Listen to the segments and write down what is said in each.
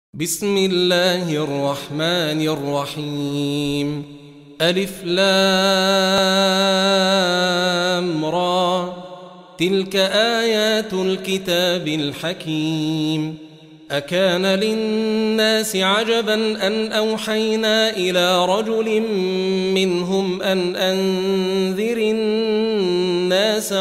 بسم الله الرحمن الرحيم. ألف لام را، تلك آيات الكتاب الحكيم. أكان للناس عجبا أن أوحينا إلى رجل منهم أن أنذر الناس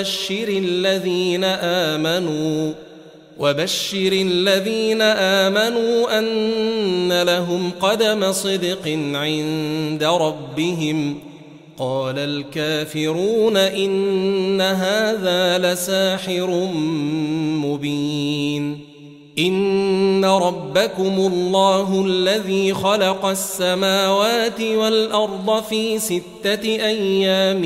وبشر الذين آمنوا أن لهم قدم صدق عند ربهم. قال الكافرون إن هذا لساحر مبين. إن ربكم الله الذي خلق السماوات والأرض في 6 أيام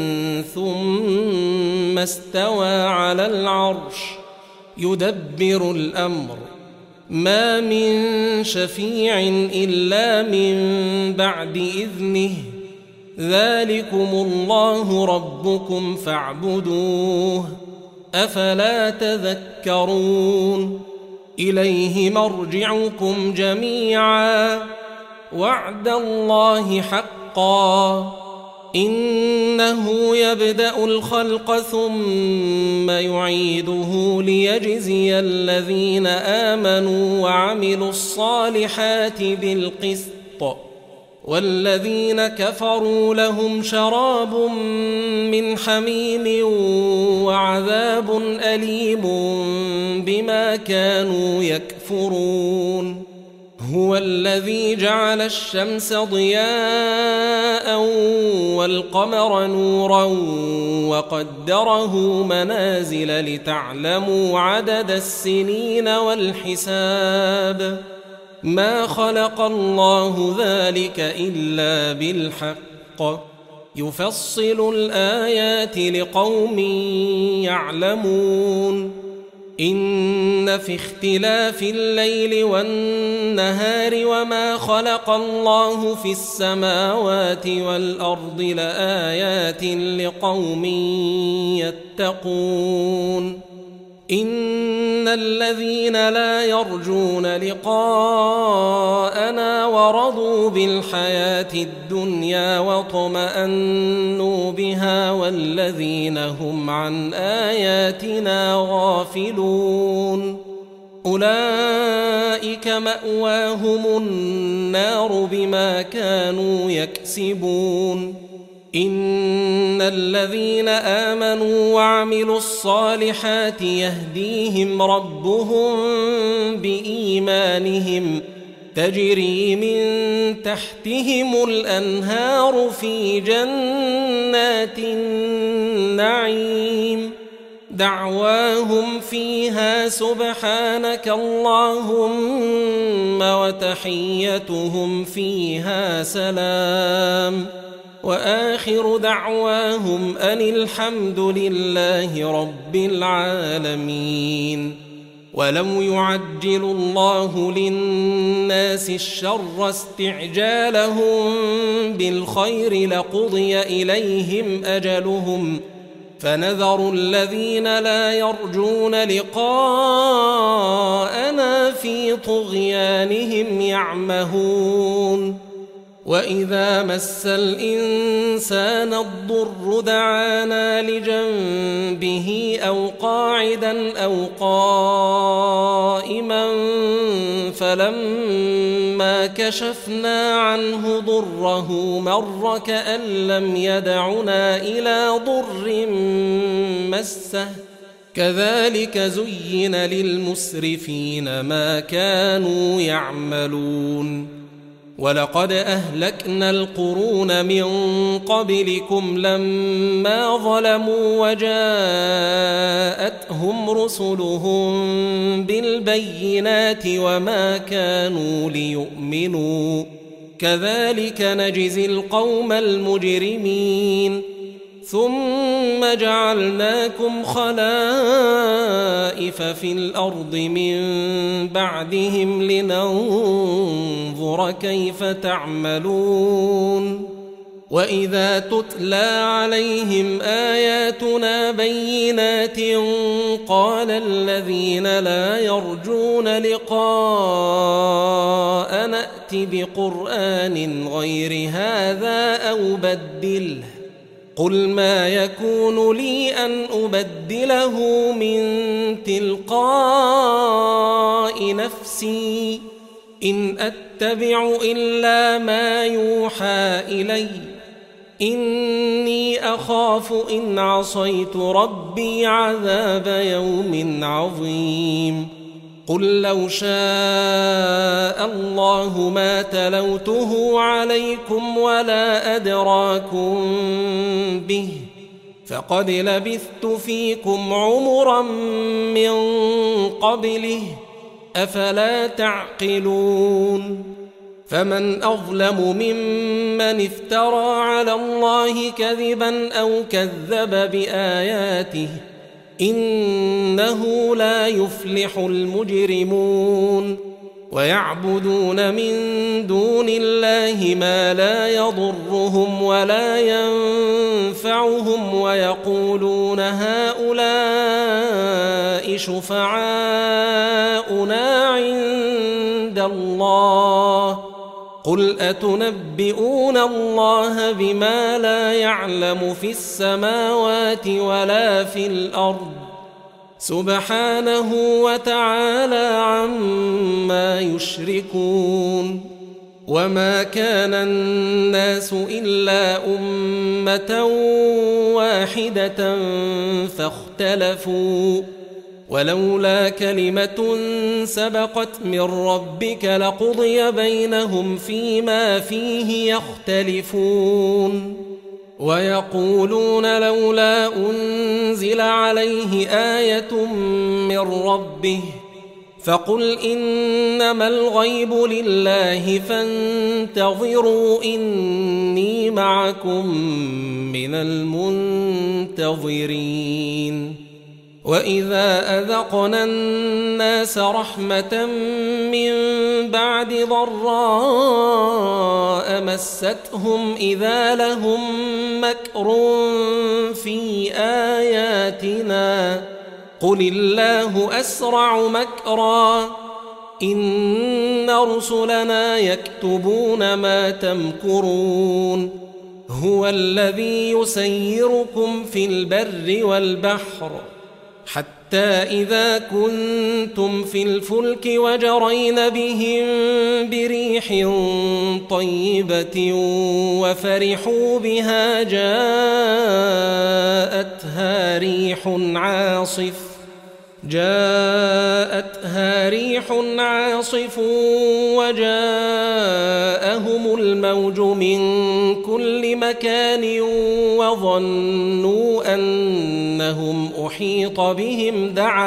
ثم استوى على العرش يدبر الأمر، ما من شفيع إلا من بعد إذنه، ذلكم الله ربكم فاعبدوه، أفلا تذكرون. إليه مرجعكم جميعا، وعد الله حقا، إنه يبدأ الخلق ثم يعيده ليجزي الذين آمنوا وعملوا الصالحات بالقسط، والذين كفروا لهم شراب من حميم وعذاب أليم بما كانوا يكفرون. هو الذي جعل الشمس ضياء والقمر نورا وقدره منازل لتعلموا عدد السنين والحساب، ما خلق الله ذلك إلا بالحق، يفصل الآيات لقوم يعلمون. إن في اختلاف الليل والنهار وما خلق الله في السماوات والأرض لآيات لقوم يتقون. إن الذين لا يرجون لقاءنا ورضوا بالحياة الدنيا واطمأنوا بها والذين هم عن آياتنا غافلون، أولئك مأواهم النار بما كانوا يكسبون. إن الذين آمنوا وعملوا الصالحات يهديهم ربهم بإيمانهم، تجري من تحتهم الأنهار في جنات النعيم، دعواهم فيها سبحانك اللهم وتحيتهم فيها سلام، وآخر دعواهم أن الحمد لله رب العالمين. ولو يعجل الله للناس الشر استعجالهم بالخير لقضي إليهم أجلهم، فنذر الذين لا يرجون لقاءنا في طغيانهم يعمهون. وإذا مس الإنسان الضر دعانا لجنبه أو قاعدا أو قائما، فلما كشفنا عنه ضره مر كأن لم يدعنا إلى ضر مسه، كذلك زين للمسرفين ما كانوا يعملون. ولقد أهلكنا القرون من قبلكم لما ظلموا وجاءتهم رسلهم بالبينات وما كانوا ليؤمنوا، كذلك نجزي القوم المجرمين. ثم جعلناكم خلائف في الأرض من بعدهم لننظر كيف تعملون. وإذا تتلى عليهم آياتنا بينات قال الذين لا يرجون لقاء نأت بقرآن غير هذا أو بدله قل ما يكون لي أن أبدله من تلقاء نفسي إن أتبع إلا ما يوحى إلي إني أخاف إن عصيت ربي عذاب يوم عظيم قل لو شاء الله ما تلوته عليكم ولا أدراكم به فقد لبثت فيكم عمرا من قبله أفلا تعقلون فمن أظلم ممن افترى على الله كذبا أو كذب بآياته إنه لا يفلح المجرمون ويعبدون من دون الله ما لا يضرهم ولا ينفعهم ويقولون هؤلاء شفعاؤنا عند الله قل أتنبئون الله بما لا يعلم في السماوات ولا في الأرض سبحانه وتعالى عما يشركون وما كان الناس إلا أمة واحدة فاختلفوا ولولا كلمة سبقت من ربك لقضي بينهم فيما فيه يختلفون ويقولون لولا أنزل عليه آية من ربه فقل إنما الغيب لله فانتظروا إني معكم من المنتظرين وإذا أذقنا الناس رحمة من بعد ضراء مستهم إذا لهم مكر في آياتنا قل الله أسرع مكرا إن رسلنا يكتبون ما تمكرون هو الذي يسيركم في البر والبحر حتى إذا كنتم في الفلك وجرين بهم بريح طيبة وفرحوا بها جاءتها ريح عاصف وجاءهم الموج من كل مكان وظنوا أنهم أحيط بهم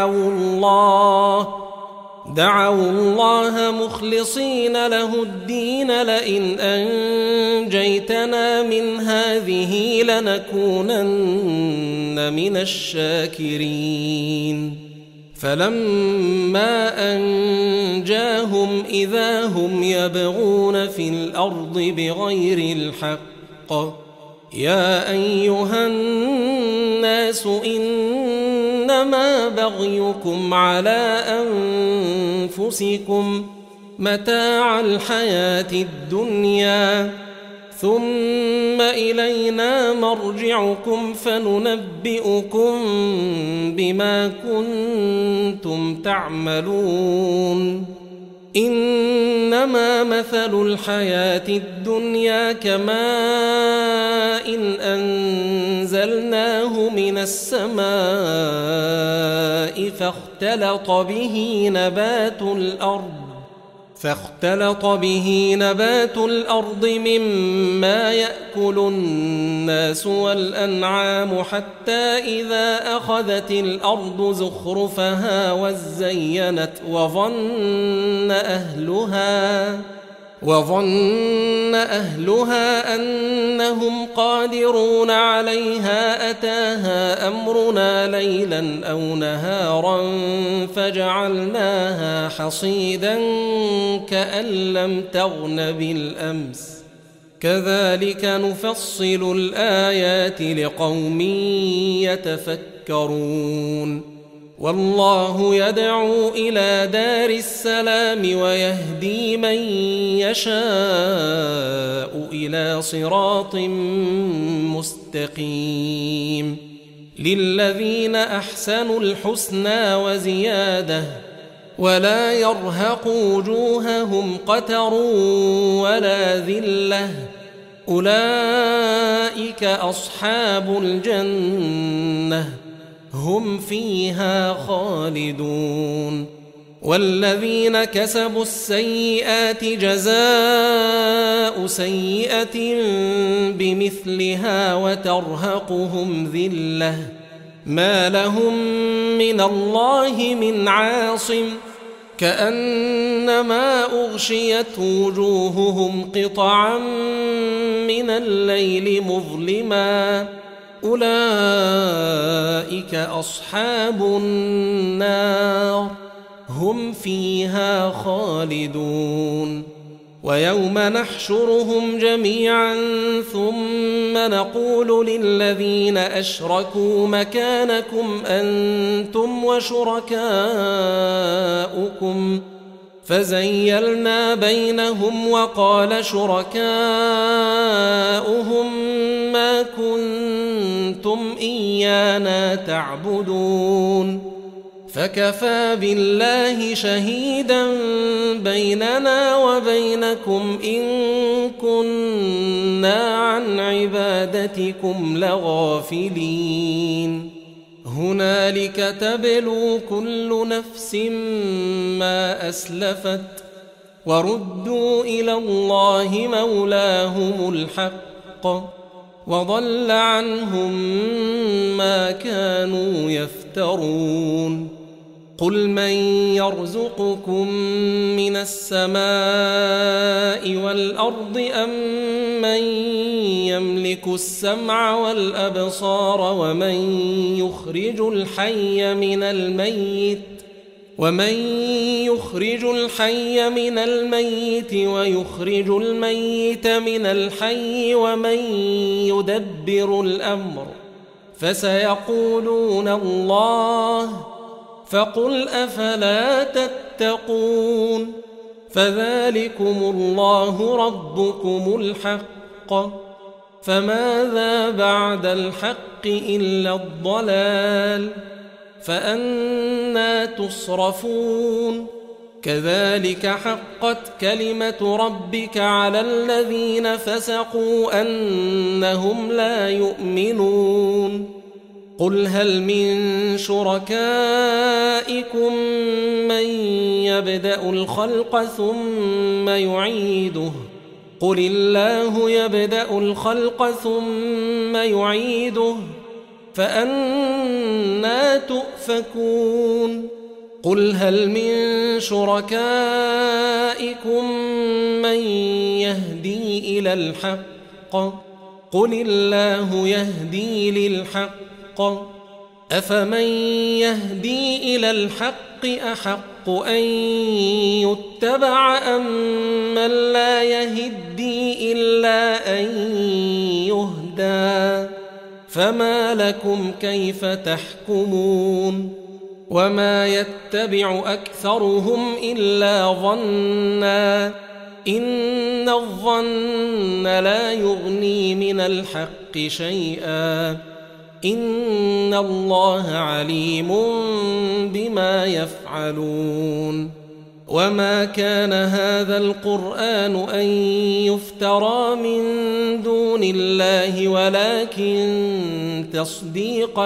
دعوا الله مخلصين له الدين لئن أنجيتنا من هذه لنكونن من الشاكرين فلما أنجاهم إذا هم يبغون في الأرض بغير الحق يا أيها الناس إنما بغيكم على أنفسكم متاع الحياة الدنيا ثم إلينا مرجعكم فننبئكم بما كنتم تعملون إنما مثل الحياة الدنيا كماء إن أنزلناه من السماء فاختلط به نبات الأرض مما يأكل الناس والأنعام حتى إذا أخذت الأرض زخرفها وزينت وظن أهلها أنهم قادرون عليها أتاها أمرنا ليلا أو نهارا فجعلناها حصيدا كأن لم تغن بالأمس كذلك نفصل الآيات لقوم يتفكرون والله يدعو إلى دار السلام ويهدي من يشاء إلى صراط مستقيم للذين أحسنوا الحسنى وزيادة ولا يرهق وجوههم قتر ولا ذلة أولئك أصحاب الجنة هم فيها خالدون والذين كسبوا السيئات جزاء سيئة بمثلها وترهقهم ذلة ما لهم من الله من عاصم كأنما أغشيت وجوههم قطعا من الليل مظلما أولئك أصحاب النار هم فيها خالدون ويوم نحشرهم جميعا ثم نقول للذين أشركوا مكانكم أنتم وشركاؤكم فزيلنا بينهم وقال شركاؤهم ما كنتم إيانا تعبدون فكفى بالله شهيدا بيننا وبينكم إن كنا عن عبادتكم لغافلين هنالك تبلو كل نفس ما أسلفت وردوا إلى الله مولاهم الحق وضل عنهم ما كانوا يفترون قل من يرزقكم من السماء والأرض أم من يملك السمع والأبصار ومن يخرج الحي من الميت ويخرج الميت من الحي ومن يدبر الأمر فسيقولون الله فقل أفلا تتقون فذلكم الله ربكم الحق فماذا بعد الحق إلا الضلال فأنى تصرفون كذلك حقت كلمة ربك على الذين فسقوا أنهم لا يؤمنون قل هل من شركائكم من يبدأ الخلق ثم يعيده قل الله يبدأ الخلق ثم يعيده فأنى تؤفكون قل هل من شركائكم من يهدي إلى الحق قل الله يهدي للحق أفمن يهدي إلى الحق أحق أن يتبع أم من لا يهدي إلا أن يهدى فما لكم كيف تحكمون وما يتبع أكثرهم إلا ظنا إن الظن لا يغني من الحق شيئا إن الله عليم بما يفعلون وما كان هذا القرآن أن يفترى من دون الله ولكن تصديق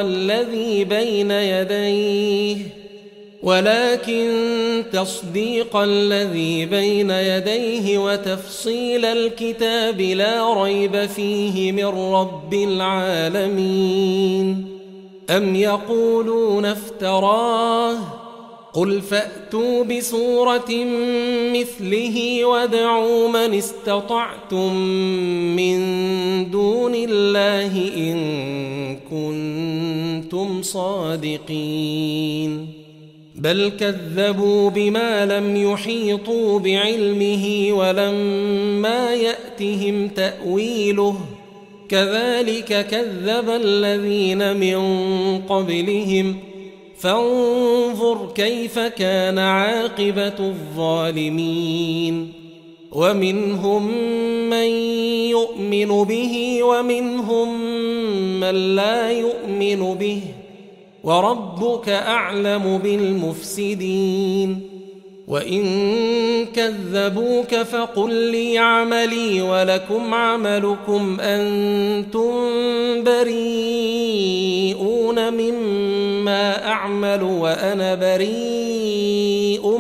الذي بين يديه وتفصيل الكتاب لا ريب فيه من رب العالمين أم يقولون افتراه قل فأتوا بسورة مثله وادعوا من استطعتم من دون الله إن كنتم صادقين بل كذبوا بما لم يحيطوا بعلمه ولما يأتهم تأويله كذلك كذب الذين من قبلهم فانظر كيف كان عاقبة الظالمين ومنهم من يؤمن به ومنهم من لا يؤمن به وربك أعلم بالمفسدين وإن كذبوك فقل لي عملي ولكم عملكم أنتم بريئون مما أعمل وأنا بريء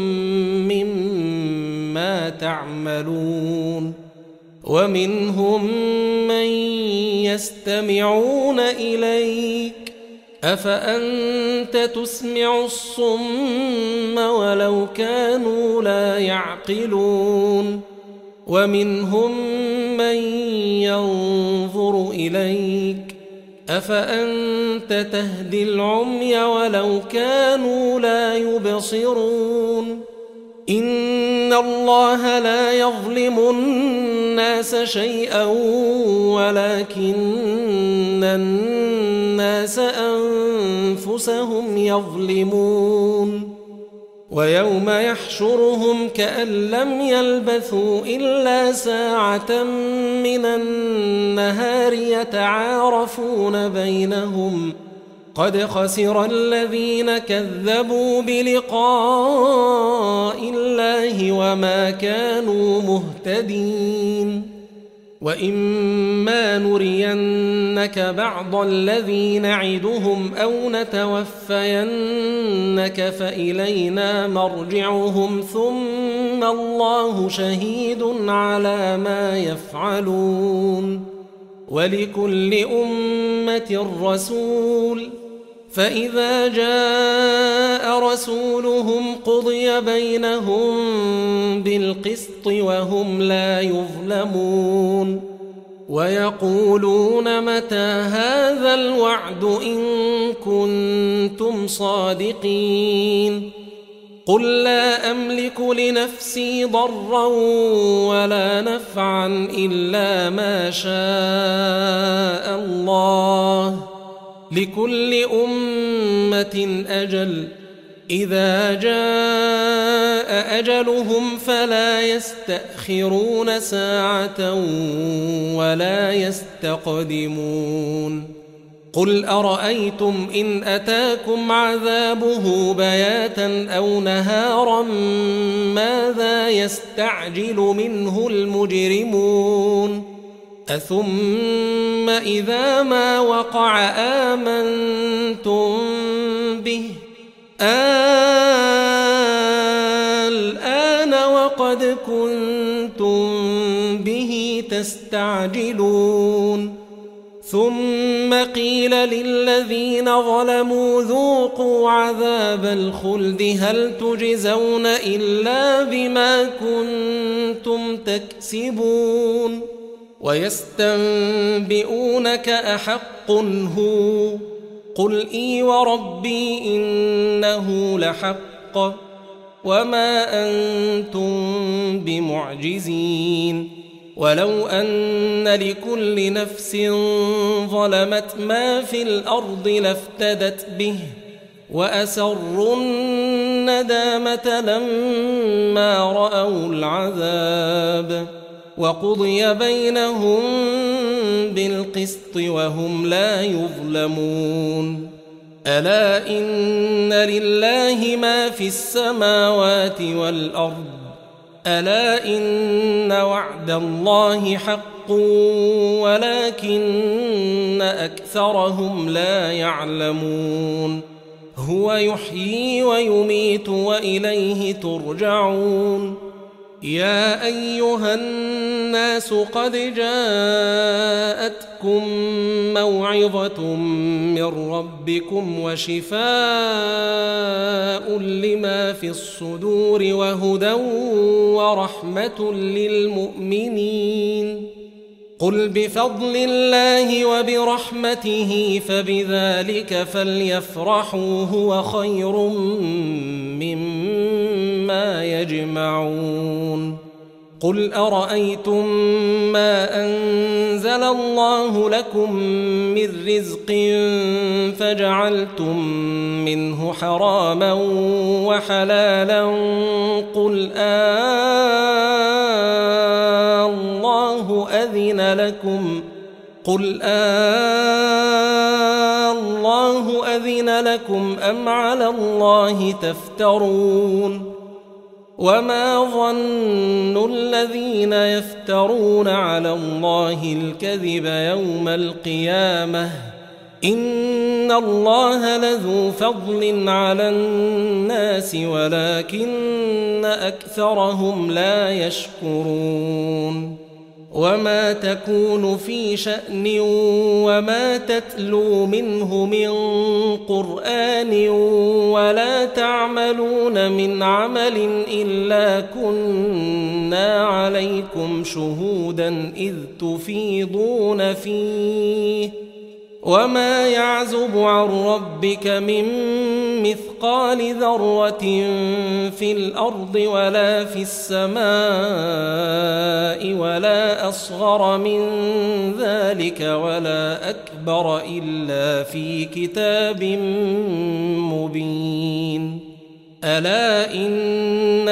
مما تعملون ومنهم من يستمعون إليك أفأنت تسمع الصم ولو كانوا لا يعقلون ومنهم من ينظر إليك أفأنت تهدي العمي ولو كانوا لا يبصرون إن الله لا يظلم الناس شيئا ولكن الناس أنفسهم يظلمون ويوم يحشرهم كأن لم يلبثوا إلا ساعة من النهار يتعارفون بينهم قد خسر الذين كذبوا بلقاء الله وما كانوا مهتدين وإما نرينك بعض الذي نعدهم أو نتوفينك فإلينا مرجعهم ثم الله شهيد على ما يفعلون ولكل أمة رسول فإذا جاء رسولهم قضي بينهم بالقسط وهم لا يظلمون ويقولون متى هذا الوعد إن كنتم صادقين قل لا أملك لنفسي ضرا ولا نفعا إلا ما شاء الله لكل أمة أجل إذا جاء أجلهم فلا يستأخرون ساعة ولا يستقدمون قل أرأيتم إن أتاكم عذابه بياتا أو نهارا ماذا يستعجل منه المجرمون أثم إذا ما وقع آمنتم به الآن وقد كنتم به تستعجلون ثم قيل للذين ظلموا ذوقوا عذاب الخلد هل تجزون إلا بما كنتم تكسبون ويستنبئونك أحق هو قل إي وربي إنه لحق وما أنتم بمعجزين ولو أن لكل نفس ظلمت ما في الأرض لافتدت به وأسروا الندامة لما رأوا العذاب وقضي بينهم بالقسط وهم لا يظلمون ألا إن لله ما في السماوات والأرض ألا إن وعد الله حق ولكن أكثرهم لا يعلمون هو يحيي ويميت وإليه ترجعون يا أيها الناس قد جاءتكم موعظة من ربكم وشفاء لما في الصدور وهدى ورحمة للمؤمنين قل بفضل الله وبرحمته فبذلك فليفرحوا هو خير مما يجمعون قل أرأيتم ما أنزل الله لكم من رزق فجعلتم منه حراما وحلالا قل الله أذن لكم أم على الله تفترون وما ظن الذين يفترون على الله الكذب يوم القيامة إن الله لذو فضل على الناس ولكن أكثرهم لا يشكرون وما تكون في شأن وما تتلو منه من قرآن ولا تعملون من عمل إلا كنا عليكم شهودا إذ تفيضون فيه وما يعزب عن ربك من مثقال ذرة في الأرض ولا في السماء ولا أصغر من ذلك ولا أكبر إلا في كتاب مبين ألا إن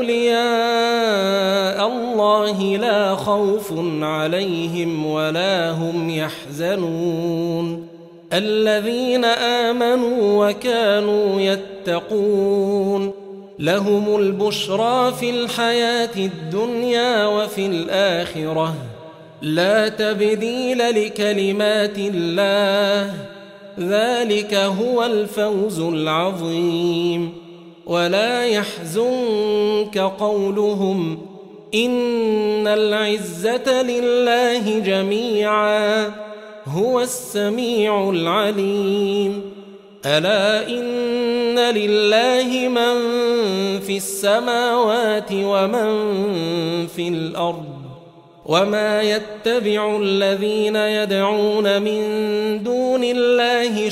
أولياء الله لا خوف عليهم ولا هم يحزنون الذين آمنوا وكانوا يتقون لهم البشرى في الحياة الدنيا وفي الآخرة لا تبديل لكلمات الله ذلك هو الفوز العظيم ولا يحزنك قولهم إن العزة لله جميعا هو السميع العليم ألا إن لله من في السماوات ومن في الأرض وما يتبع الذين يدعون من دون الله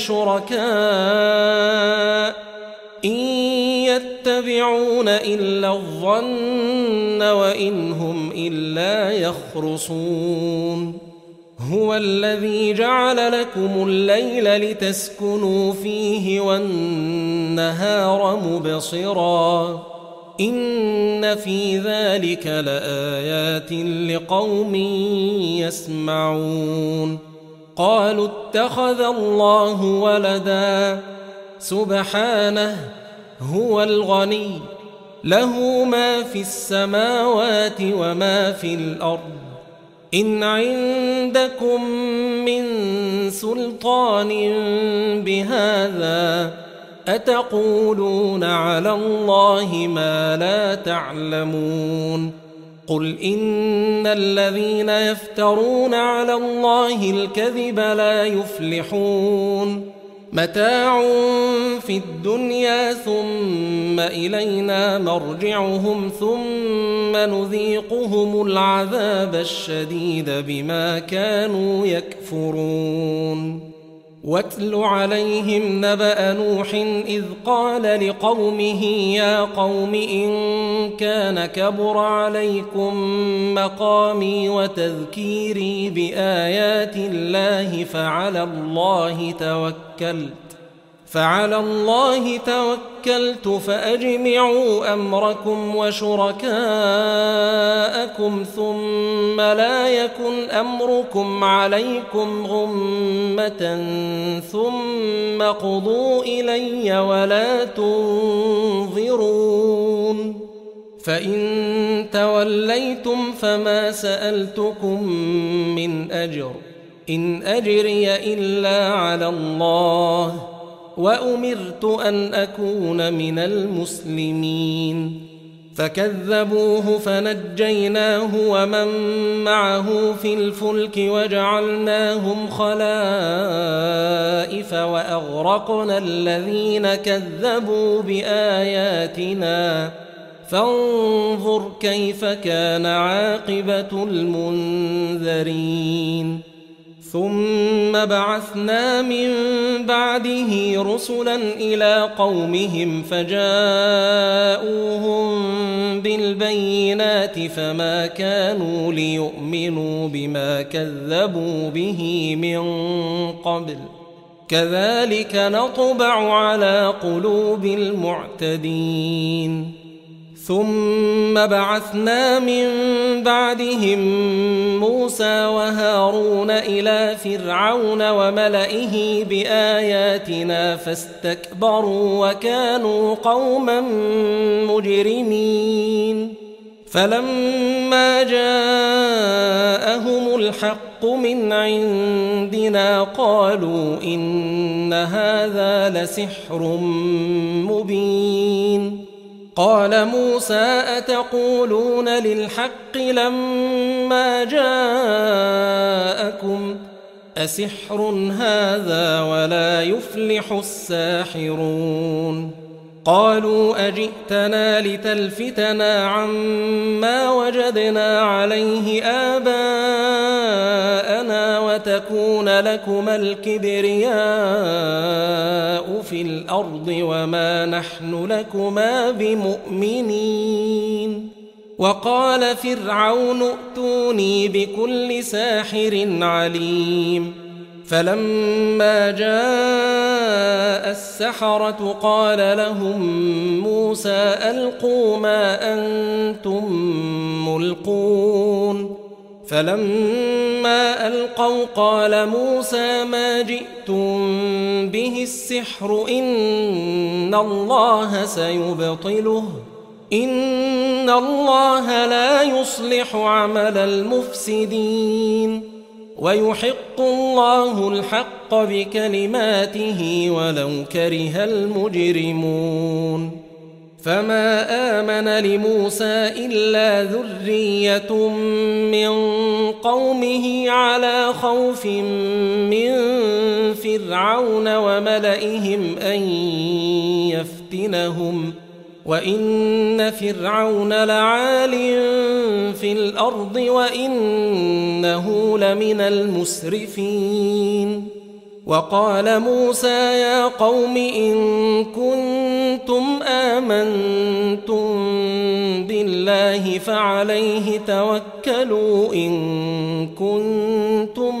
شركاء إن يتبعون إلا الظن وإن هم إلا يخرصون هو الذي جعل لكم الليل لتسكنوا فيه والنهار مبصرا إن في ذلك لآيات لقوم يسمعون قالوا اتخذ الله ولدا سبحانه هو الغني له ما في السماوات وما في الأرض إن عندكم من سلطان بهذا أتقولون على الله ما لا تعلمون قل إن الذين يفترون على الله الكذب لا يفلحون متاع في الدنيا ثم إلينا مرجعهم ثم نذيقهم العذاب الشديد بما كانوا يكفرون واتل عليهم نبأ نوح إذ قال لقومه يا قوم إن كان كبر عليكم مقامي وتذكيري بآيات الله فعلى الله توكلت فأجمعوا أمركم وشركاءكم ثم لا يكن أمركم عليكم غمة ثم قضوا إلي ولا تنظرون فإن توليتم فما سألتكم من أجر إن أجري إلا على الله وأمرت أن أكون من المسلمين فكذبوه فنجيناه ومن معه في الفلك وجعلناهم خلائف وأغرقنا الذين كذبوا بآياتنا فانظر كيف كان عاقبة المنذرين ثم بعثنا من بعده رسلا إلى قومهم فجاءوهم بالبينات فما كانوا ليؤمنوا بما كذبوا به من قبل كذلك نطبع على قلوب المعتدين ثم بعثنا من بعدهم موسى وهارون إلى فرعون وملئه بآياتنا فاستكبروا وكانوا قوما مجرمين فلما جاءهم الحق من عندنا قالوا إن هذا لسحر مبين قال موسى أتقولون للحق لما جاءكم أسحر هذا ولا يفلح الساحرون قالوا أجئتنا لتلفتنا عما وجدنا عليه آباءنا وتكون لكما الكبرياء في الأرض وما نحن لكما بمؤمنين وقال فرعون ائتوني بكل ساحر عليم فلما جاء السحرة قال لهم موسى ألقوا ما أنتم ملقون فلما ألقوا قال موسى ما جئتم به السحر إن الله سيبطله إن الله لا يصلح عمل المفسدين ويحق الله الحق بكلماته ولو كره المجرمون فما آمن لموسى إلا ذرية من قومه على خوف من فرعون وملئهم أن يفتنهم وإن فرعون لعال في الأرض وإنه لمن المسرفين وقال موسى يا قوم إن كنتم آمنتم بالله فعليه توكلوا إن كنتم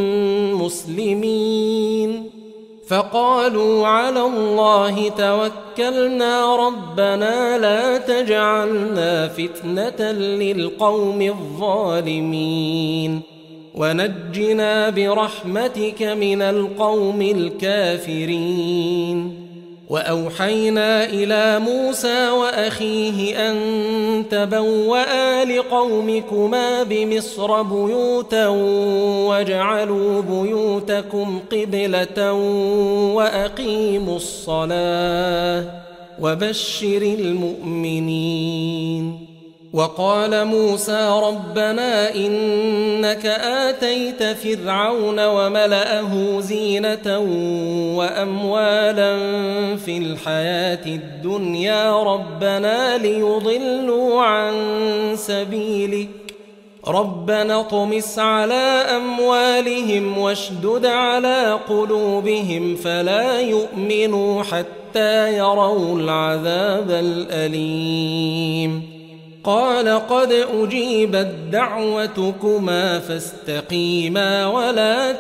مسلمين فقالوا على الله توكلنا ربنا لا تجعلنا فتنة للقوم الظالمين ونجنا برحمتك من القوم الكافرين وأوحينا إلى موسى وأخيه أن تبوأ لقومكما بمصر بيوتا واجعلوا بيوتكم قبلة وأقيموا الصلاة وبشر المؤمنين وقال موسى ربنا إنك آتيت فرعون وملأه زينة وأموالا في الحياة الدنيا ربنا ليضلوا عن سبيلك ربنا اطمس على أموالهم واشدد على قلوبهم فلا يؤمنوا حتى يروا العذاب الأليم قال قد أجيبت دعوتكما فاستقيما ولا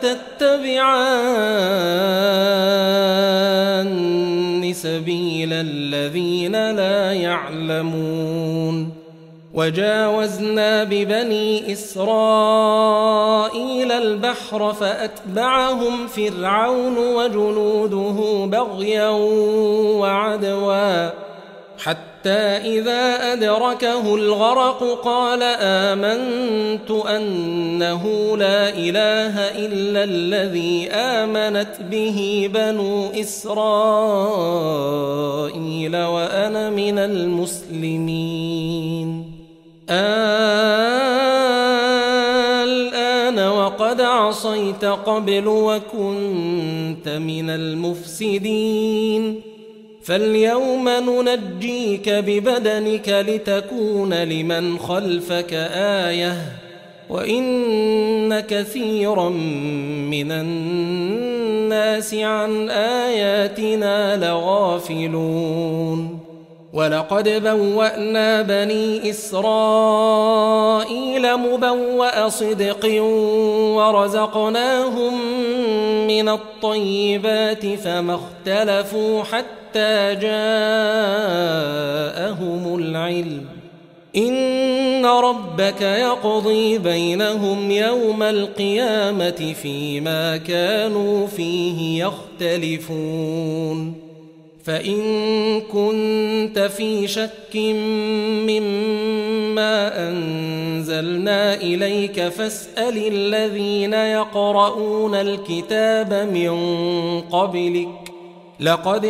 تتبعان سبيل الذين لا يعلمون وجاوزنا ببني إسرائيل البحر فأتبعهم فرعون وجنوده بغيا وعدوا حتى إذا أدركه الغرق قال آمنت أنه لا إله إلا الذي آمنت به بنو إسرائيل وأنا من المسلمين الآن وقد عصيت قبل وكنت من المفسدين فاليوم ننجيك ببدنك لتكون لمن خلفك آية وإن كثيرا من الناس عن آياتنا لغافلون ولقد بوأنا بني إسرائيل مبوأ صدق ورزقناهم من الطيبات فما اختلفوا حتى جاءهم العلم إن ربك يقضي بينهم يوم القيامة فيما كانوا فيه يختلفون فإن كنت في شك مما أنزلنا إليك فاسأل الذين يقرؤون الكتاب من قبلك لقد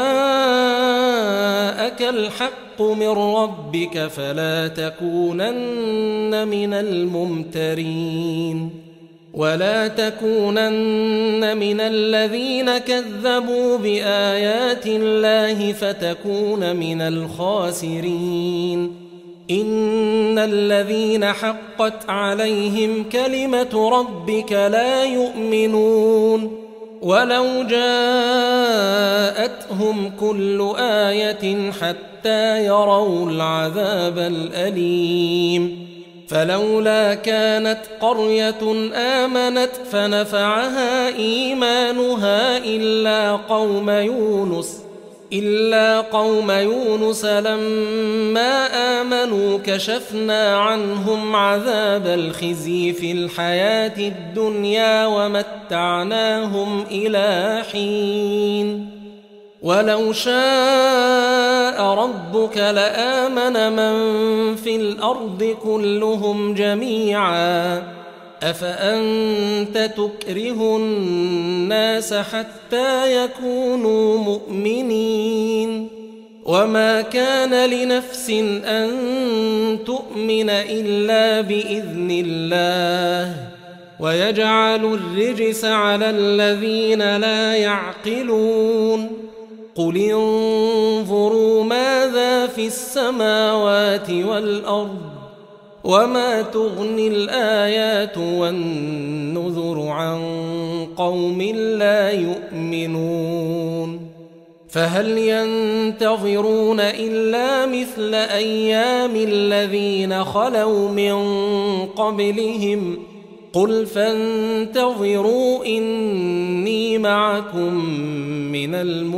جاءك الحق من ربك فلا تكونن من الممترين ولا تكونن من الذين كذبوا بآيات الله فتكون من الخاسرين إن الذين حقت عليهم كلمة ربك لا يؤمنون ولو جاءتهم كل آية حتى يروا العذاب الأليم فلولا كانت قرية آمنت فنفعها إيمانها إلا قوم يونس لما آمنوا كشفنا عنهم عذاب الخزي في الحياة الدنيا ومتعناهم إلى حين ولو شاء ربك لآمن من في الأرض كلهم جميعا أفأنت تكره الناس حتى يكونوا مؤمنين وما كان لنفس أن تؤمن إلا بإذن الله ويجعل الرجس على الذين لا يعقلون قل انظروا ماذا في السماوات والأرض وما تغني الآيات والنذر عن قوم لا يؤمنون فهل ينتظرون إلا مثل أيام الذين خلوا من قبلهم قل فانتظروا إني معكم من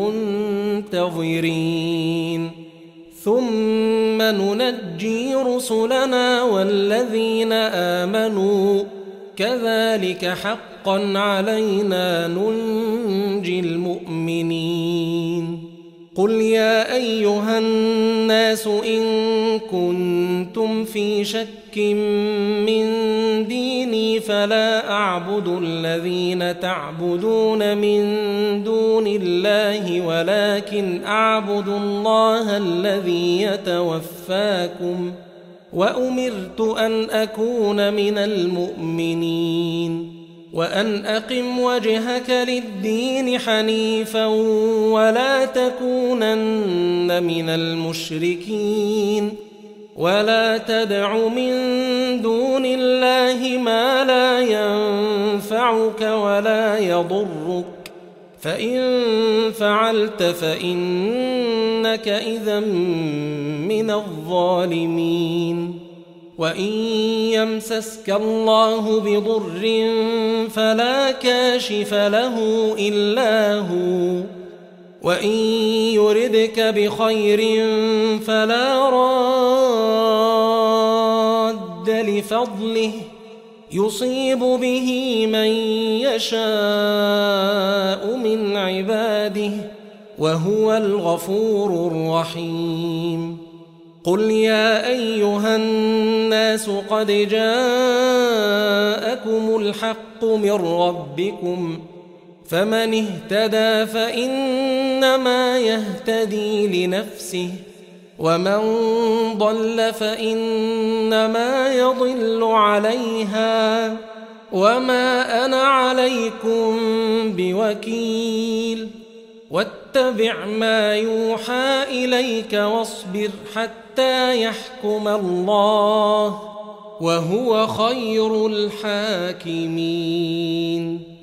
المنتظرين ثم ننجي رسلنا والذين آمنوا كذلك حقا علينا ننجي المؤمنين قل يا أيها الناس إن كنتم في شك من ديني فلا أعبد الذين تعبدون من دون الله ولكن أعبد الله الذي يتوفاكم وأمرت أن أكون من المؤمنين وأن أقم وجهك للدين حنيفا ولا تكونن من المشركين ولا تدع من دون الله ما لا ينفعك ولا يضرك فإن فعلت فإنك إذا من الظالمين وإن يمسسك الله بضر فلا كاشف له إلا هو وإن يردك بخير فلا راد لفضله يصيب به من يشاء من عباده وهو الغفور الرحيم قل يا أيها الناس قد جاءكم الحق من ربكم فمن اهتدى فإنما يهتدي لنفسه ومن ضل فإنما يضل عليها وما أنا عليكم بوكيل فاتبع ما يوحى إليك واصبر حتى يحكم الله وهو خير الحاكمين.